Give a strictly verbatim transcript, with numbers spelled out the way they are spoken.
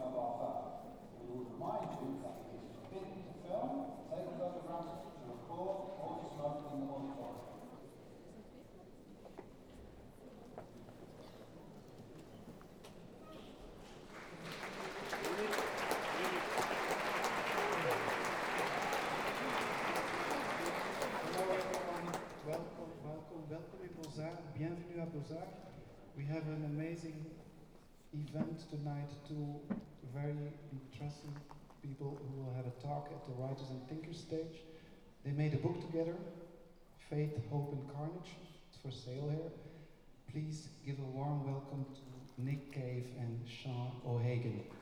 Welcome, welcome, welcome in Beaux-Arts. Bienvenue à Beaux-Arts. We have an amazing event tonight. Two very interesting people who will have a talk at the Writers and Thinkers stage. They made a book together, Faith, Hope and Carnage. It's for sale here. Please give a warm welcome to Nick Cave and Sean O'Hagan.